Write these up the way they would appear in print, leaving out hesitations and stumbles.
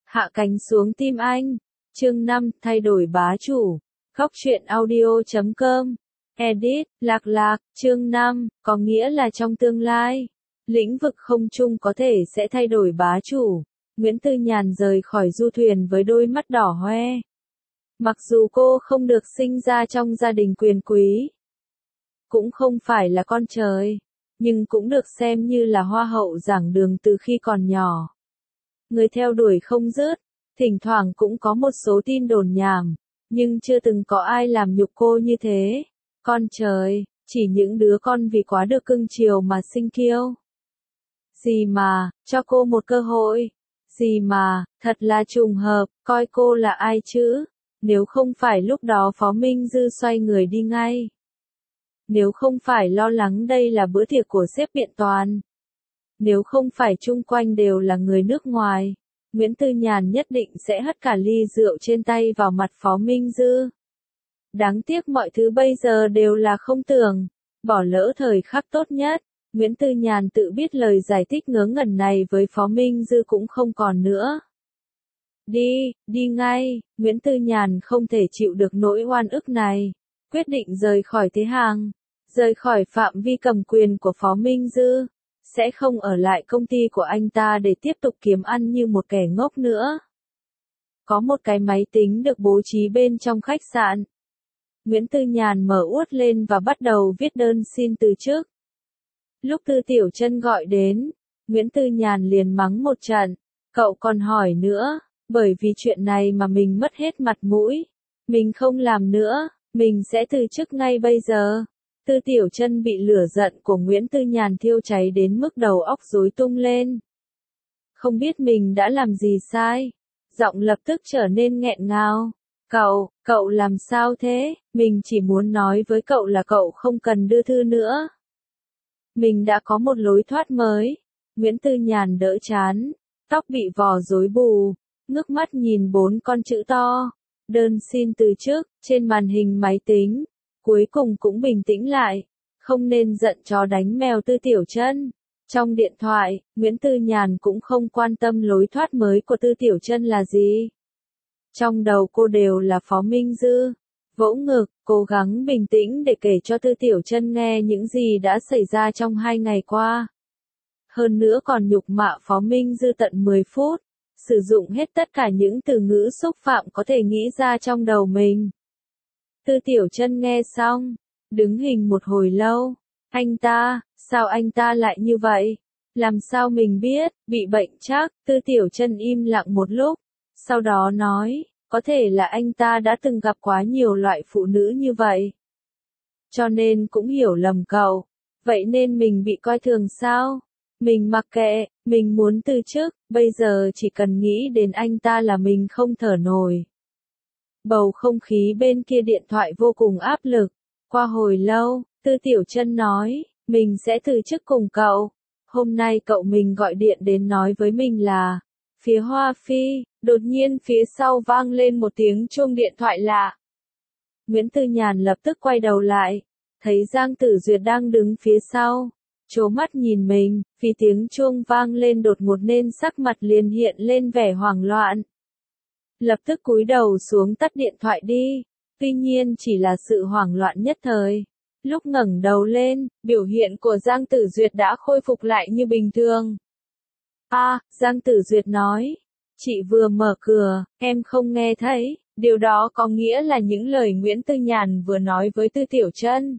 Hạ cánh xuống tim anh. Chương 5, thay đổi bá chủ. Góc truyện audio.com. Edit, Lạc Lạc, chương 5, có nghĩa là trong tương lai, lĩnh vực không trung có thể sẽ thay đổi bá chủ. Nguyễn Tư Nhàn rời khỏi du thuyền với đôi mắt đỏ hoe. Mặc dù cô không được sinh ra trong gia đình quyền quý, cũng không phải là con trời, nhưng cũng được xem như là hoa hậu giảng đường từ khi còn nhỏ. Người theo đuổi không dứt, thỉnh thoảng cũng có một số tin đồn nhảm, nhưng chưa từng có ai làm nhục cô như thế. Con trời, chỉ những đứa con vì quá được cưng chiều mà sinh kiêu. Gì mà, cho cô một cơ hội. Gì mà, thật là trùng hợp, coi cô là ai chứ? Nếu không phải lúc đó Phó Minh Dư xoay người đi ngay. Nếu không phải lo lắng đây là bữa tiệc của sếp Biện Toàn. Nếu không phải chung quanh đều là người nước ngoài, Nguyễn Tư Nhàn nhất định sẽ hất cả ly rượu trên tay vào mặt Phó Minh Dư. Đáng tiếc mọi thứ bây giờ đều là không tưởng, bỏ lỡ thời khắc tốt nhất. Nguyễn Tư Nhàn tự biết lời giải thích ngớ ngẩn này với Phó Minh Dư cũng không còn nữa. Đi ngay, Nguyễn Tư Nhàn không thể chịu được nỗi oan ức này, quyết định rời khỏi thế hàng, rời khỏi phạm vi cầm quyền của Phó Minh Dư, sẽ không ở lại công ty của anh ta để tiếp tục kiếm ăn như một kẻ ngốc nữa. Có một cái máy tính được bố trí bên trong khách sạn. Nguyễn Tư Nhàn mở uốt lên và bắt đầu viết đơn xin từ chức. Lúc Tư Tiểu Chân gọi đến, Nguyễn Tư Nhàn liền mắng một trận, cậu còn hỏi nữa, bởi vì chuyện này mà mình mất hết mặt mũi. Mình không làm nữa, mình sẽ từ chức ngay bây giờ. Tư Tiểu Chân bị lửa giận của Nguyễn Tư Nhàn thiêu cháy đến mức đầu óc rối tung lên. Không biết mình đã làm gì sai, giọng lập tức trở nên nghẹn ngào. Cậu làm sao thế? Mình chỉ muốn nói với cậu là cậu không cần đưa thư nữa. Mình đã có một lối thoát mới. Nguyễn Tư Nhàn đỡ chán, tóc bị vò rối bù, ngước mắt nhìn 4 con chữ to, đơn xin từ chức, trên màn hình máy tính. Cuối cùng cũng bình tĩnh lại, không nên giận chó đánh mèo Tư Tiểu Chân. Trong điện thoại, Nguyễn Tư Nhàn cũng không quan tâm lối thoát mới của Tư Tiểu Chân là gì. Trong đầu cô đều là Phó Minh Dư. Vỗ ngực, cố gắng bình tĩnh để kể cho Tư Tiểu Chân nghe những gì đã xảy ra trong 2 ngày qua. Hơn nữa còn nhục mạ Phó Minh Dư tận 10 phút, sử dụng hết tất cả những từ ngữ xúc phạm có thể nghĩ ra trong đầu mình. Tư Tiểu Chân nghe xong, đứng hình một hồi lâu. Sao anh ta lại như vậy? Làm sao mình biết, bị bệnh chắc? Tư Tiểu Chân im lặng một lúc, sau đó nói, có thể là anh ta đã từng gặp quá nhiều loại phụ nữ như vậy. Cho nên cũng hiểu lầm cậu. Vậy nên mình bị coi thường sao? Mình mặc kệ, mình muốn từ chức, bây giờ chỉ cần nghĩ đến anh ta là mình không thở nổi. Bầu không khí bên kia điện thoại vô cùng áp lực. Qua hồi lâu, Tư Tiểu Chân nói, mình sẽ từ chức cùng cậu. Hôm nay cậu mình gọi điện đến nói với mình là, phía Hoa Phi. Đột nhiên phía sau vang lên một tiếng chuông điện thoại lạ. Nguyễn Tư Nhàn lập tức quay đầu lại, thấy Giang Tử Duyệt đang đứng phía sau, trố mắt nhìn mình, vì tiếng chuông vang lên đột ngột nên sắc mặt liền hiện lên vẻ hoảng loạn. Lập tức cúi đầu xuống tắt điện thoại đi, tuy nhiên chỉ là sự hoảng loạn nhất thời. Lúc ngẩng đầu lên, biểu hiện của Giang Tử Duyệt đã khôi phục lại như bình thường. Giang Tử Duyệt nói, chị vừa mở cửa, em không nghe thấy, điều đó có nghĩa là những lời Nguyễn Tư Nhàn vừa nói với Tư Tiểu Chân.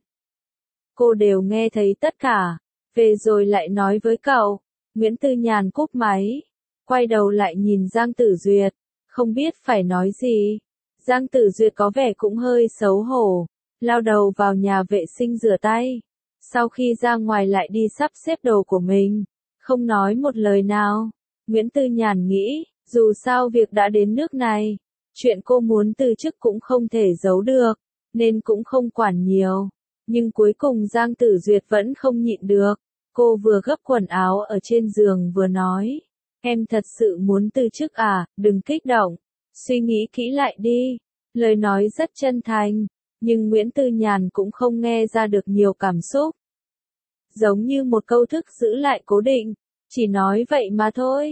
Cô đều nghe thấy tất cả, về rồi lại nói với cậu. Nguyễn Tư Nhàn cúp máy, quay đầu lại nhìn Giang Tử Duyệt, không biết phải nói gì. Giang Tử Duyệt có vẻ cũng hơi xấu hổ, lao đầu vào nhà vệ sinh rửa tay. Sau khi ra ngoài lại đi sắp xếp đồ của mình, không nói một lời nào. Nguyễn Tư Nhàn nghĩ, dù sao việc đã đến nước này, chuyện cô muốn từ chức cũng không thể giấu được, nên cũng không quản nhiều. Nhưng cuối cùng Giang Tử Duyệt vẫn không nhịn được. Cô vừa gấp quần áo ở trên giường vừa nói, em thật sự muốn từ chức à? Đừng kích động, suy nghĩ kỹ lại đi. Lời nói rất chân thành, nhưng Nguyễn Tư Nhàn cũng không nghe ra được nhiều cảm xúc. Giống như một câu thức giữ lại cố định, chỉ nói vậy mà thôi.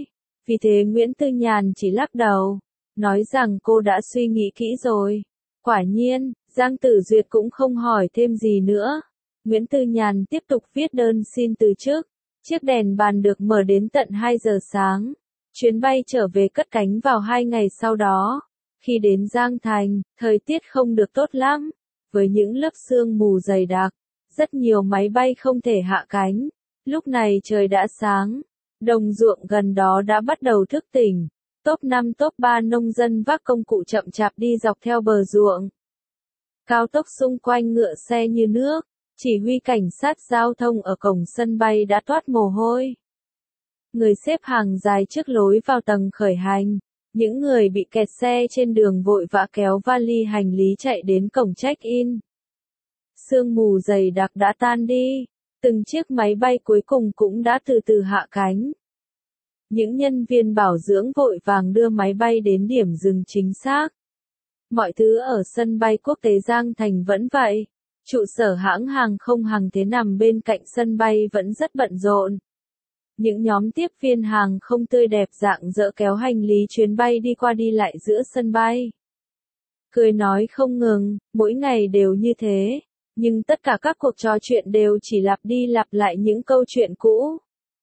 Vì thế Nguyễn Tư Nhàn chỉ lắc đầu, nói rằng cô đã suy nghĩ kỹ rồi. Quả nhiên, Giang Tử Duyệt cũng không hỏi thêm gì nữa. Nguyễn Tư Nhàn tiếp tục viết đơn xin từ chức. Chiếc đèn bàn được mở đến tận 2 giờ sáng. Chuyến bay trở về cất cánh vào 2 ngày sau đó. Khi đến Giang Thành, thời tiết không được tốt lắm. Với những lớp sương mù dày đặc, rất nhiều máy bay không thể hạ cánh. Lúc này trời đã sáng. Đồng ruộng gần đó đã bắt đầu thức tỉnh. Top 5 top 3 nông dân vác công cụ chậm chạp đi dọc theo bờ ruộng. Cao tốc xung quanh ngựa xe như nước. Chỉ huy cảnh sát giao thông ở cổng sân bay đã toát mồ hôi. Người xếp hàng dài trước lối vào tầng khởi hành. Những người bị kẹt xe trên đường vội vã kéo vali hành lý chạy đến cổng check-in. Sương mù dày đặc đã tan đi. Từng chiếc máy bay cuối cùng cũng đã từ từ hạ cánh. Những nhân viên bảo dưỡng vội vàng đưa máy bay đến điểm dừng chính xác. Mọi thứ ở sân bay quốc tế Giang Thành vẫn vậy. Trụ sở hãng hàng không Hàng Thế nằm bên cạnh sân bay vẫn rất bận rộn. Những nhóm tiếp viên hàng không tươi đẹp rạng rỡ kéo hành lý chuyến bay đi qua đi lại giữa sân bay. Cười nói không ngừng, mỗi ngày đều như thế. Nhưng tất cả các cuộc trò chuyện đều chỉ lặp đi lặp lại những câu chuyện cũ.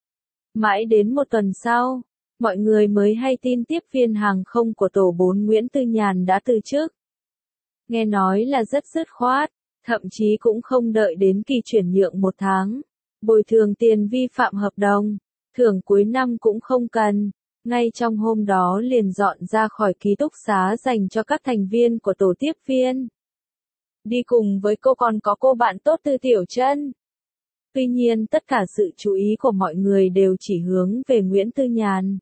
Mãi đến một tuần sau, mọi người mới hay tin tiếp viên hàng không của tổ 4 Nguyễn Tư Nhàn đã từ chức. Nghe nói là rất dứt khoát, thậm chí cũng không đợi đến kỳ chuyển nhượng 1 tháng. Bồi thường tiền vi phạm hợp đồng, thưởng cuối năm cũng không cần. Ngay trong hôm đó liền dọn ra khỏi ký túc xá dành cho các thành viên của tổ tiếp viên. Đi cùng với cô còn có cô bạn tốt Tư Tiểu Trân. Tuy nhiên tất cả sự chú ý của mọi người đều chỉ hướng về Nguyễn Tư Nhàn.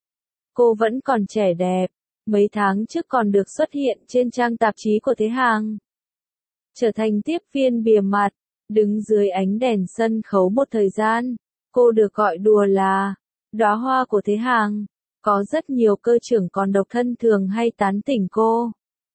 Cô vẫn còn trẻ đẹp, mấy tháng trước còn được xuất hiện trên trang tạp chí của Thế Hàng. Trở thành tiếp viên bìa mặt, đứng dưới ánh đèn sân khấu một thời gian, cô được gọi đùa là đóa hoa của Thế Hàng. Có rất nhiều cơ trưởng còn độc thân thường hay tán tỉnh cô.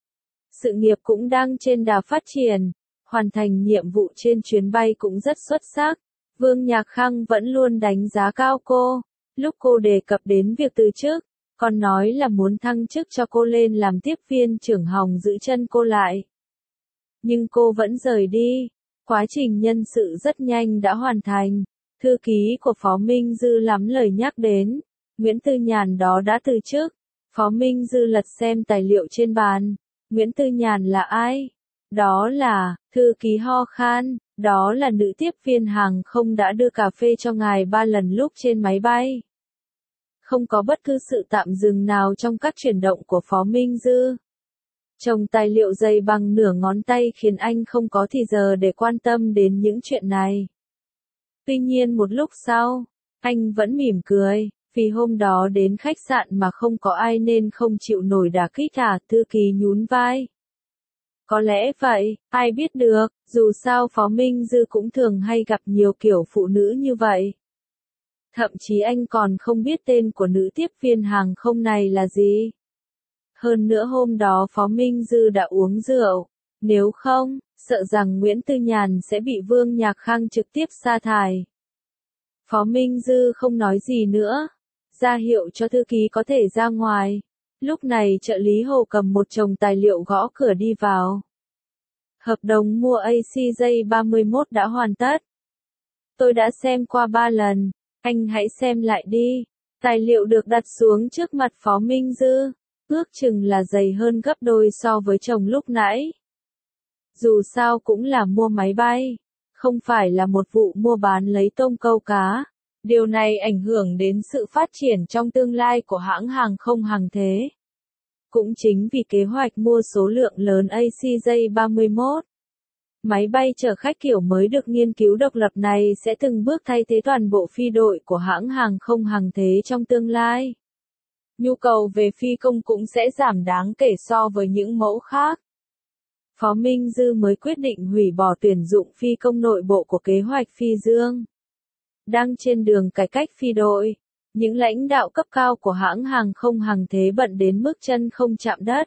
Sự nghiệp cũng đang trên đà phát triển, hoàn thành nhiệm vụ trên chuyến bay cũng rất xuất sắc. Vương Nhạc Khang vẫn luôn đánh giá cao cô. Lúc cô đề cập đến việc từ chức, còn nói là muốn thăng chức cho cô lên làm tiếp viên trưởng Hồng giữ chân cô lại. Nhưng cô vẫn rời đi. Quá trình nhân sự rất nhanh đã hoàn thành. Thư ký của Phó Minh Dư lắm lời nhắc đến. Nguyễn Tư Nhàn đó đã từ chức. Phó Minh Dư lật xem tài liệu trên bàn. Nguyễn Tư Nhàn là ai? Đó là, thư ký ho khan, đó là nữ tiếp viên hàng không đã đưa cà phê cho ngài 3 lần lúc trên máy bay. Không có bất cứ sự tạm dừng nào trong các chuyển động của Phó Minh Dư. Chồng tài liệu dày bằng nửa ngón tay khiến anh không có thì giờ để quan tâm đến những chuyện này. Tuy nhiên một lúc sau, anh vẫn mỉm cười, vì hôm đó đến khách sạn mà không có ai nên không chịu nổi đả kích à, thư ký nhún vai. Có lẽ vậy, ai biết được, dù sao Phó Minh Dư cũng thường hay gặp nhiều kiểu phụ nữ như vậy. Thậm chí anh còn không biết tên của nữ tiếp viên hàng không này là gì. Hơn nữa hôm đó Phó Minh Dư đã uống rượu, nếu không, sợ rằng Nguyễn Tư Nhàn sẽ bị Vương Nhạc Khang trực tiếp sa thải. Phó Minh Dư không nói gì nữa, ra hiệu cho thư ký có thể ra ngoài. Lúc này trợ lý Hồ cầm một chồng tài liệu gõ cửa đi vào. Hợp đồng mua ACJ31 đã hoàn tất. Tôi đã xem qua 3 lần, anh hãy xem lại đi. Tài liệu được đặt xuống trước mặt Phó Minh Dư, ước chừng là dày hơn gấp đôi so với chồng lúc nãy. Dù sao cũng là mua máy bay, không phải là một vụ mua bán lấy tôm câu cá. Điều này ảnh hưởng đến sự phát triển trong tương lai của hãng hàng không Hàng Thế. Cũng chính vì kế hoạch mua số lượng lớn ACJ31, máy bay chở khách kiểu mới được nghiên cứu độc lập này sẽ từng bước thay thế toàn bộ phi đội của hãng hàng không Hàng Thế trong tương lai. Nhu cầu về phi công cũng sẽ giảm đáng kể so với những mẫu khác. Phó Minh Dư mới quyết định hủy bỏ tuyển dụng phi công nội bộ của kế hoạch Phi Dương. Đang trên đường cải cách phi đội, những lãnh đạo cấp cao của hãng hàng không Hàng Thế bận đến mức chân không chạm đất.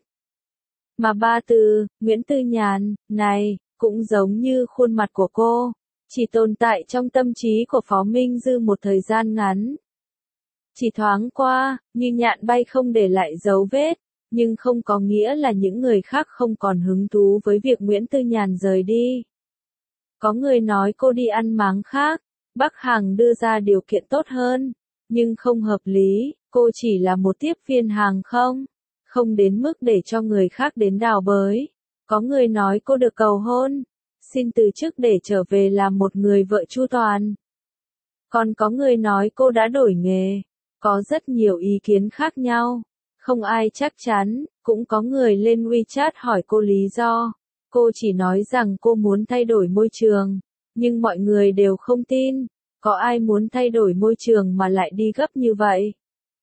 Mà ba từ, Nguyễn Tư Nhàn, này, cũng giống như khuôn mặt của cô, chỉ tồn tại trong tâm trí của Phó Minh Dư một thời gian ngắn. Chỉ thoáng qua, như nhạn bay không để lại dấu vết, nhưng không có nghĩa là những người khác không còn hứng thú với việc Nguyễn Tư Nhàn rời đi. Có người nói cô đi ăn máng khác, Bắc Hằng đưa ra điều kiện tốt hơn, nhưng không hợp lý, cô chỉ là một tiếp viên hàng không đến mức để cho người khác đến đào bới. Có người nói cô được cầu hôn, xin từ chức để trở về làm một người vợ chu toàn. Còn có người nói cô đã đổi nghề, có rất nhiều ý kiến khác nhau, không ai chắc chắn, cũng có người lên WeChat hỏi cô lý do. Cô chỉ nói rằng cô muốn thay đổi môi trường, nhưng mọi người đều không tin, có ai muốn thay đổi môi trường mà lại đi gấp như vậy.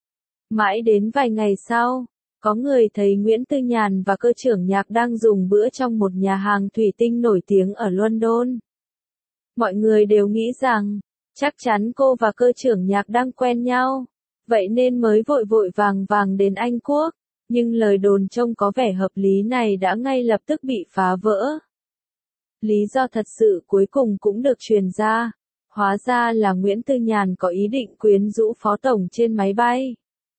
Mãi đến vài ngày sau, có người thấy Nguyễn Tư Nhàn và Cơ trưởng Nhạc đang dùng bữa trong một nhà hàng thủy tinh nổi tiếng ở London. Mọi người đều nghĩ rằng, chắc chắn cô và Cơ trưởng Nhạc đang quen nhau, vậy nên mới vội vội vàng vàng đến Anh Quốc, nhưng lời đồn trông có vẻ hợp lý này đã ngay lập tức bị phá vỡ. Lý do thật sự cuối cùng cũng được truyền ra, hóa ra là Nguyễn Tư Nhàn có ý định quyến rũ Phó Tổng trên máy bay.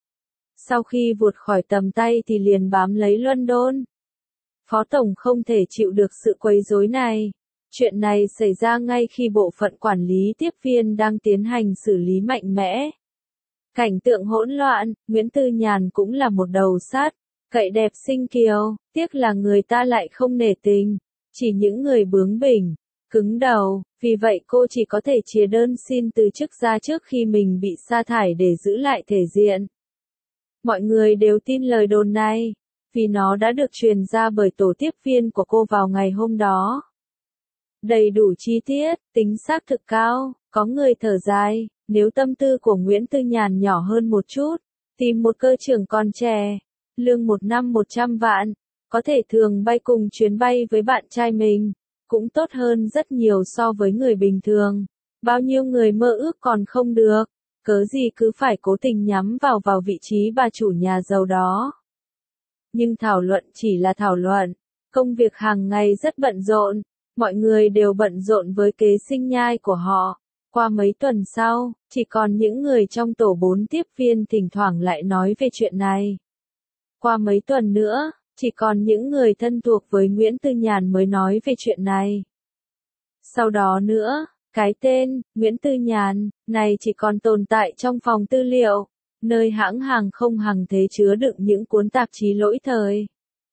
Sau khi vụt khỏi tầm tay thì liền bám lấy London. Phó Tổng không thể chịu được sự quấy rối này. Chuyện này xảy ra ngay khi bộ phận quản lý tiếp viên đang tiến hành xử lý mạnh mẽ. Cảnh tượng hỗn loạn, Nguyễn Tư Nhàn cũng là một đầu sắt, cậy đẹp xinh kiều, tiếc là người ta lại không nể tình, chỉ những người bướng bỉnh, cứng đầu, vì vậy cô chỉ có thể chia đơn xin từ chức ra trước khi mình bị sa thải để giữ lại thể diện. Mọi người đều tin lời đồn này, vì nó đã được truyền ra bởi tổ tiếp viên của cô vào ngày hôm đó. Đầy đủ chi tiết, tính xác thực cao, có người thở dài, nếu tâm tư của Nguyễn Tư Nhàn nhỏ hơn một chút, tìm một cơ trưởng còn trẻ, lương một năm 100 vạn, có thể thường bay cùng chuyến bay với bạn trai mình, cũng tốt hơn rất nhiều so với người bình thường. Bao nhiêu người mơ ước còn không được, cớ gì cứ phải cố tình nhắm vào vị trí bà chủ nhà giàu đó. Nhưng thảo luận chỉ là thảo luận, công việc hàng ngày rất bận rộn, mọi người đều bận rộn với kế sinh nhai của họ. Qua mấy tuần sau, chỉ còn những người trong tổ 4 tiếp viên thỉnh thoảng lại nói về chuyện này. Qua mấy tuần nữa, chỉ còn những người thân thuộc với Nguyễn Tư Nhàn mới nói về chuyện này. Sau đó nữa, cái tên, Nguyễn Tư Nhàn, này chỉ còn tồn tại trong phòng tư liệu, nơi hãng hàng không Hằng Thế chứa đựng những cuốn tạp chí lỗi thời.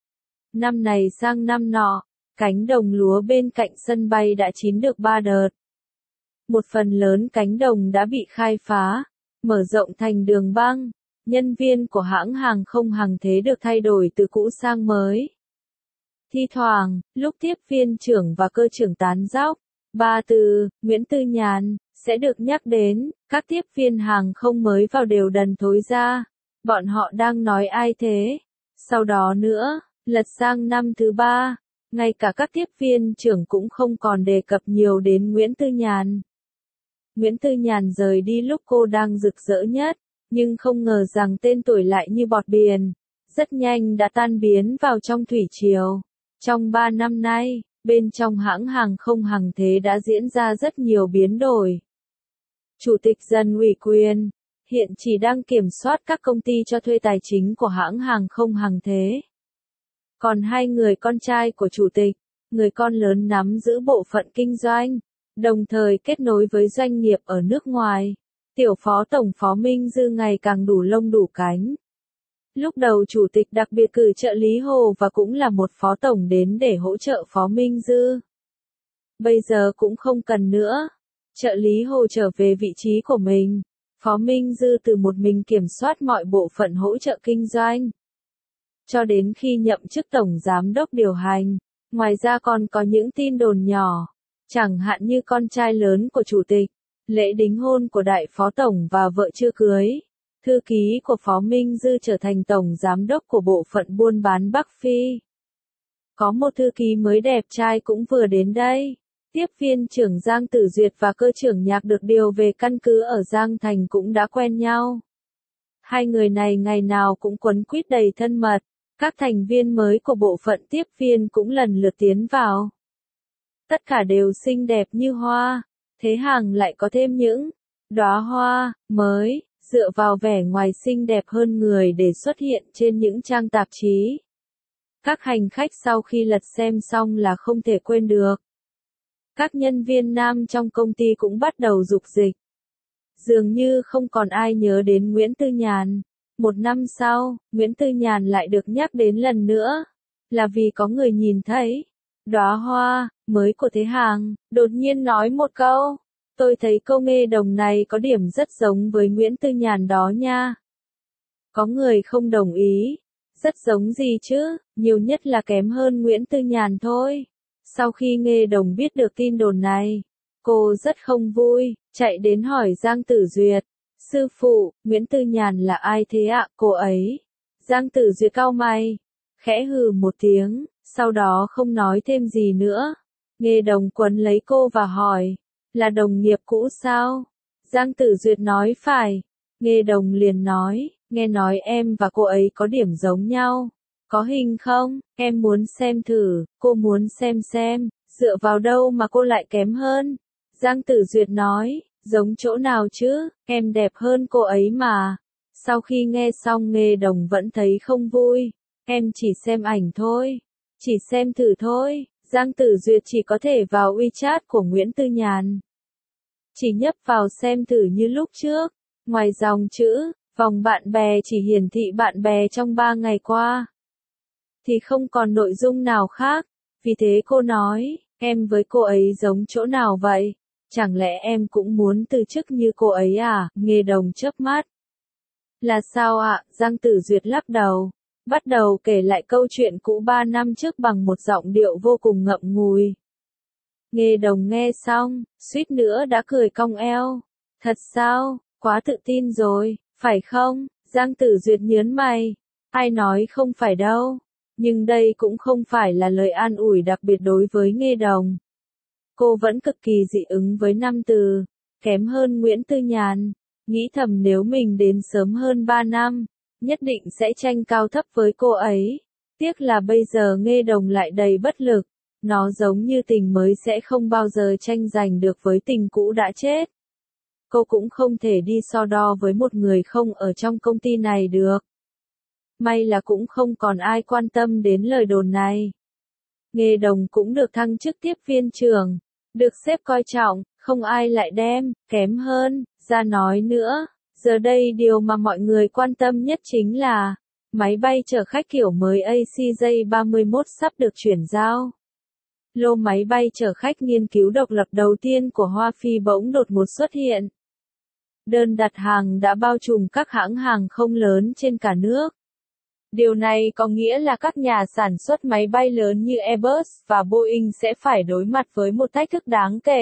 Năm này sang năm nọ, cánh đồng lúa bên cạnh sân bay đã chín được 3 đợt. Một phần lớn cánh đồng đã bị khai phá, mở rộng thành đường băng, nhân viên của hãng hàng không Hằng Thế được thay đổi từ cũ sang mới. Thi thoảng, lúc tiếp viên trưởng và cơ trưởng tán dóc, ba từ, Nguyễn Tư Nhàn, sẽ được nhắc đến, các tiếp viên hàng không mới vào đều đần thối ra. Bọn họ đang nói ai thế? Sau đó nữa, lật sang năm thứ 3, ngay cả các tiếp viên trưởng cũng không còn đề cập nhiều đến Nguyễn Tư Nhàn. Nguyễn Tư Nhàn rời đi lúc cô đang rực rỡ nhất, nhưng không ngờ rằng tên tuổi lại như bọt biển, rất nhanh đã tan biến vào trong thủy triều. Trong 3 năm nay, bên trong hãng hàng không Hằng Thế đã diễn ra rất nhiều biến đổi. Chủ tịch dần ủy quyền, hiện chỉ đang kiểm soát các công ty cho thuê tài chính của hãng hàng không Hằng Thế. Còn 2 người con trai của chủ tịch, người con lớn nắm giữ bộ phận kinh doanh, đồng thời kết nối với doanh nghiệp ở nước ngoài. Tiểu phó tổng Phó Minh Dư ngày càng đủ lông đủ cánh. Lúc đầu chủ tịch đặc biệt cử trợ lý Hồ và cũng là một phó tổng đến để hỗ trợ Phó Minh Dư. Bây giờ cũng không cần nữa. Trợ lý Hồ trở về vị trí của mình. Phó Minh Dư từ một mình kiểm soát mọi bộ phận hỗ trợ kinh doanh. Cho đến khi nhậm chức tổng giám đốc điều hành. Ngoài ra còn có những tin đồn nhỏ. Chẳng hạn như con trai lớn của chủ tịch, lễ đính hôn của đại phó tổng và vợ chưa cưới. Thư ký của Phó Minh Dư trở thành tổng giám đốc của bộ phận buôn bán Bắc Phi. Có một thư ký mới đẹp trai cũng vừa đến đây. Tiếp viên trưởng Giang Tử Duyệt và cơ trưởng Nhạc được điều về căn cứ ở Giang Thành cũng đã quen nhau. 2 người này ngày nào cũng quấn quýt đầy thân mật. Các thành viên mới của bộ phận tiếp viên cũng lần lượt tiến vào. Tất cả đều xinh đẹp như hoa. Thế Hằng lại có thêm những đóa hoa mới, dựa vào vẻ ngoài xinh đẹp hơn người để xuất hiện trên những trang tạp chí. Các hành khách sau khi lật xem xong là không thể quên được. Các nhân viên nam trong công ty cũng bắt đầu dục dịch. Dường như không còn ai nhớ đến Nguyễn Tư Nhàn. Một năm sau, Nguyễn Tư Nhàn lại được nhắc đến lần nữa. Là vì có người nhìn thấy đóa hoa mới của Thế Hàng, đột nhiên nói một câu. Tôi thấy cô Nghê Đồng này có điểm rất giống với Nguyễn Tư Nhàn đó nha. Có người không đồng ý. Rất giống gì chứ, nhiều nhất là kém hơn Nguyễn Tư Nhàn thôi. Sau khi Nghê Đồng biết được tin đồn này, cô rất không vui, chạy đến hỏi Giang Tử Duyệt. Sư phụ, Nguyễn Tư Nhàn là ai thế ạ, cô ấy? Giang Tử Duyệt cau mày, khẽ hừ một tiếng, sau đó không nói thêm gì nữa. Nghê Đồng quấn lấy cô và hỏi, là đồng nghiệp cũ sao? Giang Tử Duyệt nói phải. Nghê Đồng liền nói, nghe nói em và cô ấy có điểm giống nhau. Có hình không? Em muốn xem thử, cô muốn xem, dựa vào đâu mà cô lại kém hơn? Giang Tử Duyệt nói, giống chỗ nào chứ, em đẹp hơn cô ấy mà. Sau khi nghe xong Nghê Đồng vẫn thấy không vui. Em chỉ xem ảnh thôi. Chỉ xem thử thôi. Giang Tử Duyệt chỉ có thể vào WeChat của Nguyễn Tư Nhàn. Chỉ nhấp vào xem thử như lúc trước. Ngoài dòng chữ, vòng bạn bè chỉ hiển thị bạn bè trong 3 ngày qua. Thì không còn nội dung nào khác. Vì thế cô nói, em với cô ấy giống chỗ nào vậy? Chẳng lẽ em cũng muốn từ chức như cô ấy à? Nghê Đồng chớp mắt. Là sao ạ? Giang Tử Duyệt lắc đầu. Bắt đầu kể lại câu chuyện cũ 3 năm trước bằng một giọng điệu vô cùng ngậm ngùi. Nghê Đồng nghe xong, suýt nữa đã cười cong eo. Thật sao? Quá tự tin rồi, phải không? Giang Tử Duyệt nhớn mày. Ai nói không phải đâu. Nhưng đây cũng không phải là lời an ủi đặc biệt đối với Nghê Đồng. Cô vẫn cực kỳ dị ứng với 5 từ, kém hơn Nguyễn Tư Nhàn. Nghĩ thầm nếu mình đến sớm hơn 3 năm, nhất định sẽ tranh cao thấp với cô ấy. Tiếc là bây giờ Nghê Đồng lại đầy bất lực. Nó giống như tình mới sẽ không bao giờ tranh giành được với tình cũ đã chết. Cô cũng không thể đi so đo với một người không ở trong công ty này được. May là cũng không còn ai quan tâm đến lời đồn này. Nghê Đồng cũng được thăng chức tiếp viên trưởng, được sếp coi trọng, không ai lại đem kém hơn ra nói nữa. Giờ đây điều mà mọi người quan tâm nhất chính là máy bay chở khách kiểu mới ACJ31 sắp được chuyển giao. Lô máy bay chở khách nghiên cứu độc lập đầu tiên của Hoa Phi bỗng đột ngột xuất hiện. Đơn đặt hàng đã bao trùm các hãng hàng không lớn trên cả nước. Điều này có nghĩa là các nhà sản xuất máy bay lớn như Airbus và Boeing sẽ phải đối mặt với một thách thức đáng kể.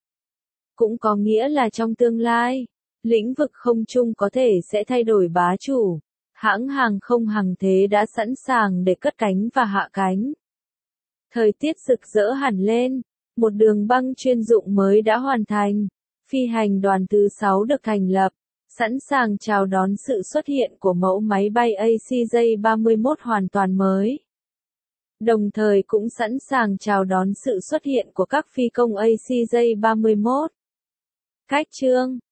Cũng có nghĩa là trong tương lai, lĩnh vực không trung có thể sẽ thay đổi bá chủ. Hãng hàng không hàng thế đã sẵn sàng để cất cánh và hạ cánh. Thời tiết rực rỡ hẳn lên, một đường băng chuyên dụng mới đã hoàn thành. Phi hành đoàn thứ 6 được thành lập, sẵn sàng chào đón sự xuất hiện của mẫu máy bay ACJ31 hoàn toàn mới. Đồng thời cũng sẵn sàng chào đón sự xuất hiện của các phi công ACJ31. Cách chương